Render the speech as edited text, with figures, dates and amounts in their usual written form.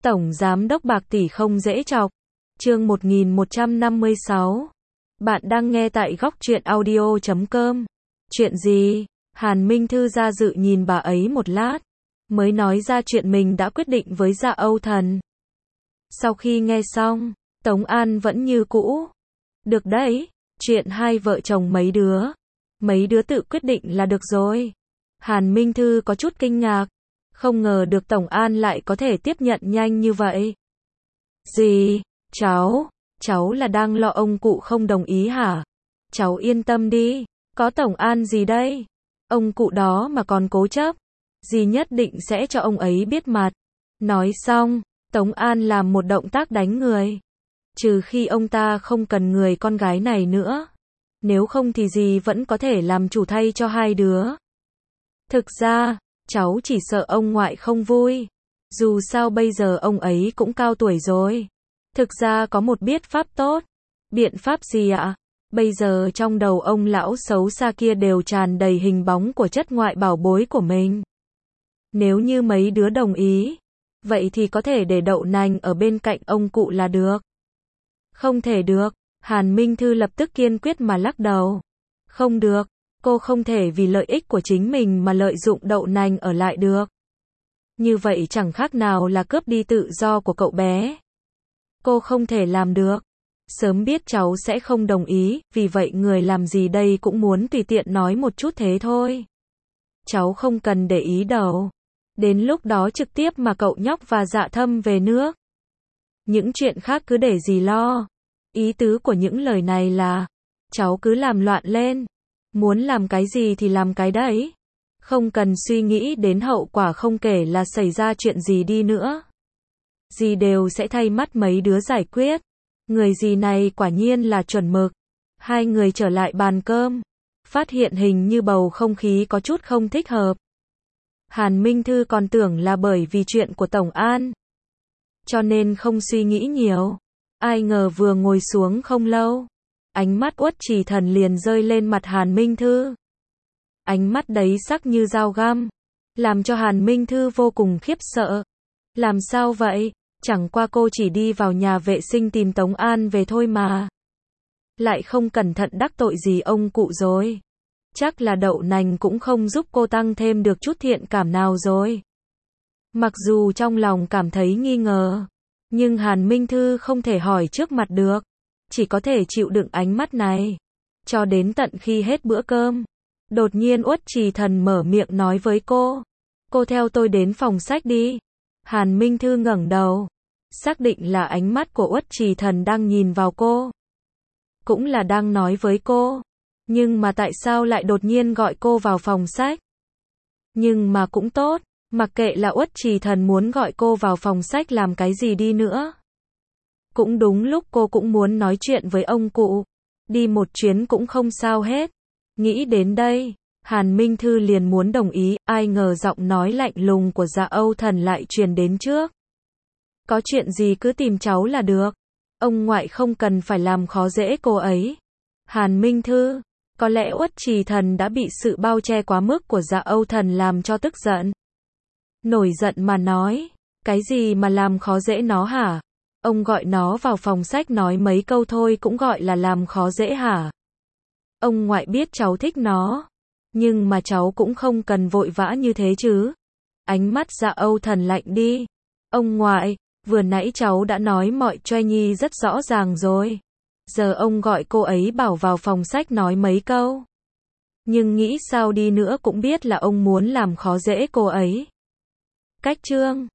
Tổng Giám đốc bạc tỷ không dễ chọc. Chương 1156. Bạn đang nghe tại góc truyện audio.com. Chuyện gì? Hàn Minh Thư ra dự nhìn bà ấy một lát, mới nói ra chuyện mình đã quyết định với Dạ Âu Thần. Sau khi nghe xong, Tống An vẫn như cũ. Được đấy, chuyện hai vợ chồng mấy đứa tự quyết định là được rồi. Hàn Minh Thư có chút kinh ngạc, không ngờ được Tổng An lại có thể tiếp nhận nhanh như vậy. Gì? Cháu là đang lo ông cụ không đồng ý hả? Cháu yên tâm đi, có Tổng An gì đây? Ông cụ đó mà còn cố chấp, dì nhất định sẽ cho ông ấy biết mặt. Nói xong, Tống An làm một động tác đánh người. Trừ khi ông ta không cần người con gái này nữa. Nếu không thì dì vẫn có thể làm chủ thay cho hai đứa. Thực ra, cháu chỉ sợ ông ngoại không vui. Dù sao bây giờ ông ấy cũng cao tuổi rồi. Thực ra có một biện pháp tốt. Biện pháp gì ạ? Bây giờ trong đầu ông lão xấu xa kia đều tràn đầy hình bóng của chất ngoại bảo bối của mình. Nếu như mấy đứa đồng ý, vậy thì có thể để đậu nành ở bên cạnh ông cụ là được. Không thể được, Hàn Minh Thư lập tức kiên quyết mà lắc đầu. Không được, cô không thể vì lợi ích của chính mình mà lợi dụng đậu nành ở lại được. Như vậy chẳng khác nào là cướp đi tự do của cậu bé. Cô không thể làm được. Sớm biết cháu sẽ không đồng ý, vì vậy người làm gì đây cũng muốn tùy tiện nói một chút thế thôi. Cháu không cần để ý đâu. Đến lúc đó trực tiếp mà cậu nhóc và Dạ Thâm về nước. Những chuyện khác cứ để dì lo. Ý tứ của những lời này là, cháu cứ làm loạn lên. Muốn làm cái gì thì làm cái đấy. Không cần suy nghĩ đến hậu quả, không kể là xảy ra chuyện gì đi nữa. Dì đều sẽ thay mắt mấy đứa giải quyết. Người dì này quả nhiên là chuẩn mực. Hai người trở lại bàn cơm, phát hiện hình như bầu không khí có chút không thích hợp. Hàn Minh Thư còn tưởng là bởi vì chuyện của Tổng An, cho nên không suy nghĩ nhiều. Ai ngờ vừa ngồi xuống không lâu, ánh mắt Uất Trì Thần liền rơi lên mặt Hàn Minh Thư. Ánh mắt đấy sắc như dao găm, làm cho Hàn Minh Thư vô cùng khiếp sợ. Làm sao vậy? Chẳng qua cô chỉ đi vào nhà vệ sinh tìm Tống An về thôi mà. Lại không cẩn thận đắc tội gì ông cụ rồi. Chắc là đậu nành cũng không giúp cô tăng thêm được chút thiện cảm nào rồi. Mặc dù trong lòng cảm thấy nghi ngờ, nhưng Hàn Minh Thư không thể hỏi trước mặt được. Chỉ có thể chịu đựng ánh mắt này. Cho đến tận khi hết bữa cơm, đột nhiên Uất Trì Thần mở miệng nói với cô. Cô theo tôi đến phòng sách đi. Hàn Minh Thư ngẩng đầu. Xác định là ánh mắt của Uất Trì Thần đang nhìn vào cô. Cũng là đang nói với cô. Nhưng mà tại sao lại đột nhiên gọi cô vào phòng sách? Nhưng mà cũng tốt, mặc kệ là Uất Trì Thần muốn gọi cô vào phòng sách làm cái gì đi nữa. Cũng đúng lúc cô cũng muốn nói chuyện với ông cụ. Đi một chuyến cũng không sao hết. Nghĩ đến đây, Hàn Minh Thư liền muốn đồng ý, ai ngờ giọng nói lạnh lùng của Dạ Âu Thần lại truyền đến trước. Có chuyện gì cứ tìm cháu là được. Ông ngoại không cần phải làm khó dễ cô ấy. Hàn Minh Thư, có lẽ Uất Trì Thần đã bị sự bao che quá mức của Dạ Âu Thần làm cho tức giận. Nổi giận mà nói, cái gì mà làm khó dễ nó hả? Ông gọi nó vào phòng sách nói mấy câu thôi cũng gọi là làm khó dễ hả? Ông ngoại biết cháu thích nó, nhưng mà cháu cũng không cần vội vã như thế chứ. Ánh mắt Dạ Âu Thần lạnh đi. Ông ngoại, vừa nãy cháu đã nói mọi chuyện nhi rất rõ ràng rồi. Giờ ông gọi cô ấy bảo vào phòng sách nói mấy câu. Nhưng nghĩ sao đi nữa cũng biết là ông muốn làm khó dễ cô ấy. Cách chương